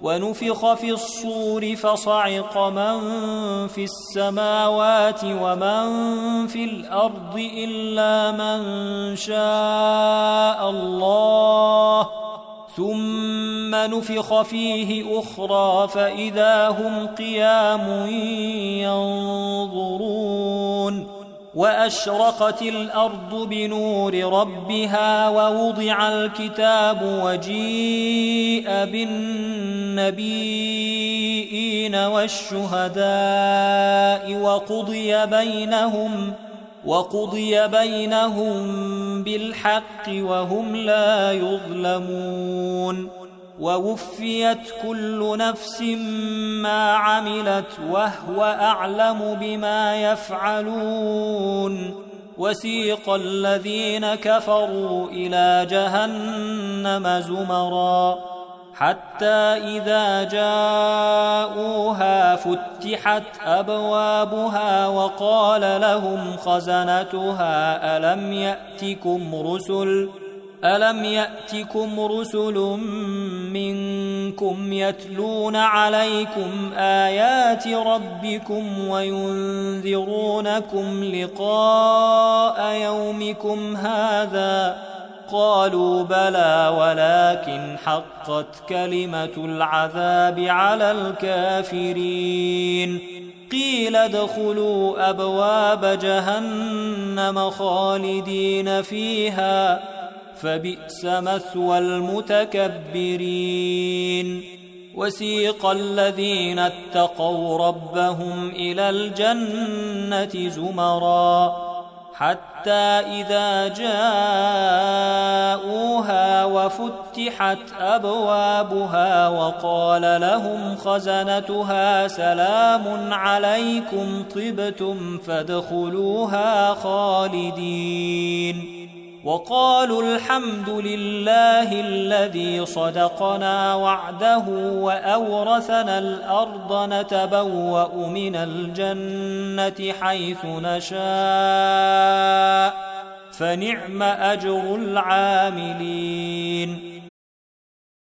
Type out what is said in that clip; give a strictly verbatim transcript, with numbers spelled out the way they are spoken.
ونفخ في الصور فصعق من في السماوات ومن في الأرض إلا من شاء الله ثم نفخ فيه أخرى فإذا هم قيام ينظرون وأشرقت الأرض بنور ربها ووضع الكتاب وجيء بالنبيين والشهداء وقضي بينهم وقضي بينهم بالحق وهم لا يظلمون ووفيت كل نفس ما عملت وهو أعلم بما يفعلون وسيق الذين كفروا إلى جهنم زمرا حتى إذا جاءوها فتحت أبوابها وقال لهم خزنتها ألم يأتكم رسل ألم يأتكم رسل منكم يتلون عليكم آيات ربكم وينذرونكم لقاء يومكم هذا قالوا بلى ولكن حقت كلمة العذاب على الكافرين قيل ادخلوا أبواب جهنم خالدين فيها فبئس مثوى المتكبرين وسيق الذين اتقوا ربهم إلى الجنة زمرا حتى إذا جاءوها وفتحت أبوابها وقال لهم خزنتها سلام عليكم طبتم فادخلوها خالدين وقالوا الحمد لله الذي صدقنا وعده وأورثنا الأرض نتبوأ من الجنة حيث نشاء فنعم أجر العاملين